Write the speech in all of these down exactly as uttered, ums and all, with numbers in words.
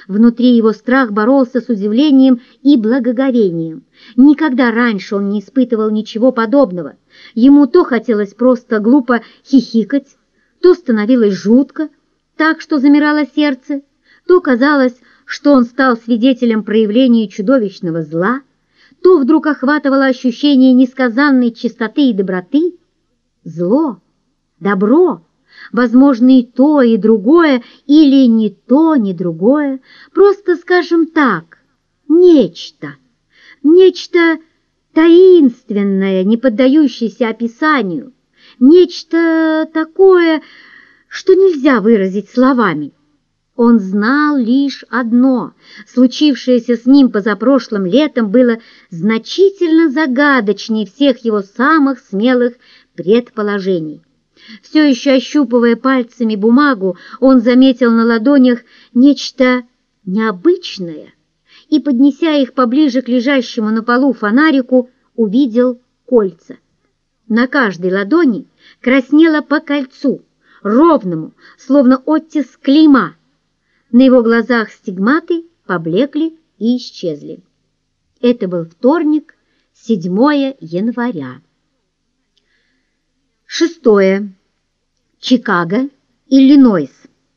Внутри его страх боролся с удивлением и благоговением. Никогда раньше он не испытывал ничего подобного. Ему то хотелось просто глупо хихикать, то становилось жутко, так что замирало сердце, то казалось, что он стал свидетелем проявления чудовищного зла, то вдруг охватывало ощущение несказанной чистоты и доброты. Зло, добро, возможно, и то, и другое, или ни то, ни другое, просто, скажем так, нечто, нечто таинственное, не поддающееся описанию, нечто такое, что нельзя выразить словами. Он знал лишь одно: случившееся с ним позапрошлым летом было значительно загадочнее всех его самых смелых предположений. Все еще ощупывая пальцами бумагу, он заметил на ладонях нечто необычное и, поднеся их поближе к лежащему на полу фонарику, увидел кольца. На каждой ладони краснело по кольцу, ровному, словно оттиск клейма. На его глазах стигматы поблекли и исчезли. Это был вторник, седьмое января. Шестое. Чикаго, Иллинойс.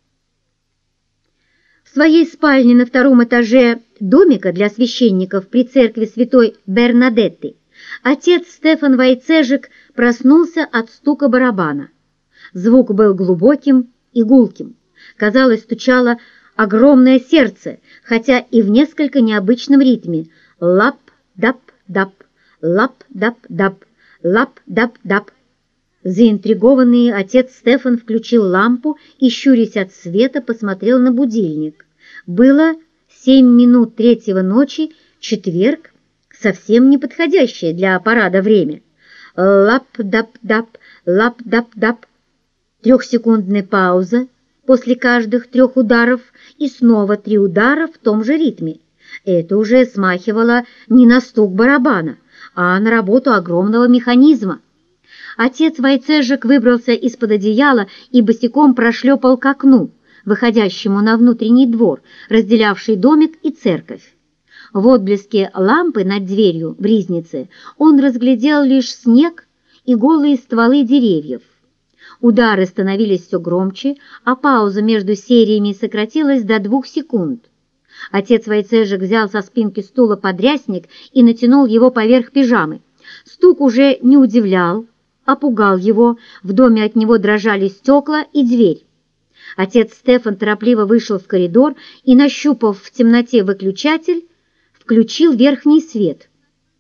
В своей спальне на втором этаже домика для священников при церкви святой Бернадетты отец Стефан Войцежик проснулся от стука барабана. Звук был глубоким и гулким. Казалось, стучало огромное сердце, хотя и в несколько необычном ритме. Лап-дап-дап, лап-дап-дап, лап-дап-дап. Заинтригованный отец Стефан включил лампу и, щурясь от света, посмотрел на будильник. Было семь минут третьего ночи, четверг, совсем неподходящее для парада время. Лап-дап-дап, лап-дап-дап. Трехсекундная пауза после каждых трех ударов и снова три удара в том же ритме. Это уже смахивало не на стук барабана, а на работу огромного механизма. Отец Войцежик выбрался из-под одеяла и босиком прошлепал к окну, выходящему на внутренний двор, разделявший домик и церковь. В отблеске лампы над дверью в ризнице он разглядел лишь снег и голые стволы деревьев. Удары становились все громче, а пауза между сериями сократилась до двух секунд. Отец Войцежик взял со спинки стула подрясник и натянул его поверх пижамы. Стук уже не удивлял, а пугал его. В доме от него дрожали стекла и дверь. Отец Стефан торопливо вышел в коридор и, нащупав в темноте выключатель, включил верхний свет.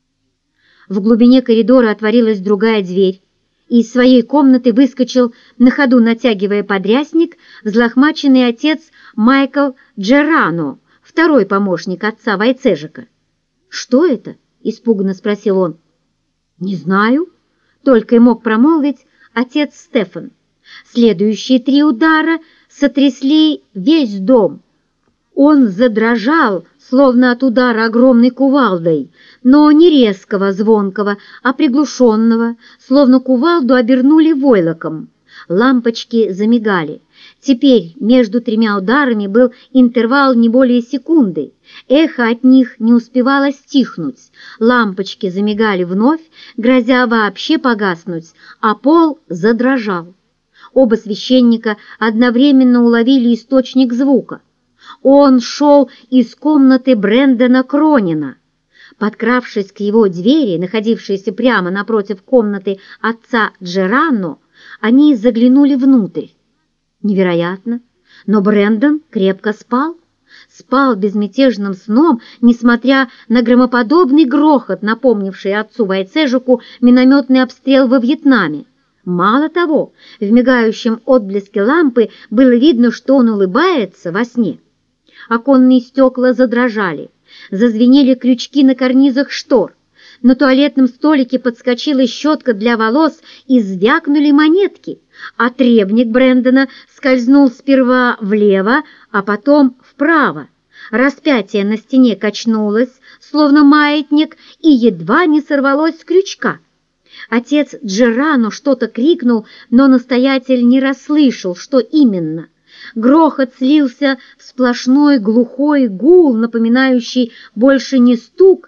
В глубине коридора отворилась другая дверь, и из своей комнаты выскочил, на ходу натягивая подрясник, взлохмаченный отец Майкл Джерано, второй помощник отца Войцежика. «Что это?» — испуганно спросил он. «Не знаю», — только и мог промолвить отец Стефан. Следующие три удара сотрясли весь дом. Он задрожал, словно от удара огромной кувалдой, но не резкого, звонкого, а приглушенного, словно кувалду обернули войлоком. Лампочки замигали. Теперь между тремя ударами был интервал не более секунды. Эхо от них не успевало стихнуть. Лампочки замигали вновь, грозя вообще погаснуть, а пол задрожал. Оба священника одновременно уловили источник звука. Он шел из комнаты Брэндона Кронина. Подкравшись к его двери, находившейся прямо напротив комнаты отца Джерано, они заглянули внутрь. Невероятно, но Брэндон крепко спал. Спал безмятежным сном, несмотря на громоподобный грохот, напомнивший отцу Войцежику минометный обстрел во Вьетнаме. Мало того, в мигающем отблеске лампы было видно, что он улыбается во сне. Оконные стекла задрожали, зазвенели крючки на карнизах штор. На туалетном столике подскочила щетка для волос и звякнули монетки, а требник Брэндона скользнул сперва влево, а потом вправо. Распятие на стене качнулось, словно маятник, и едва не сорвалось с крючка. Отец Джерано что-то крикнул, но настоятель не расслышал, что именно. Грохот слился в сплошной глухой гул, напоминающий больше не стук,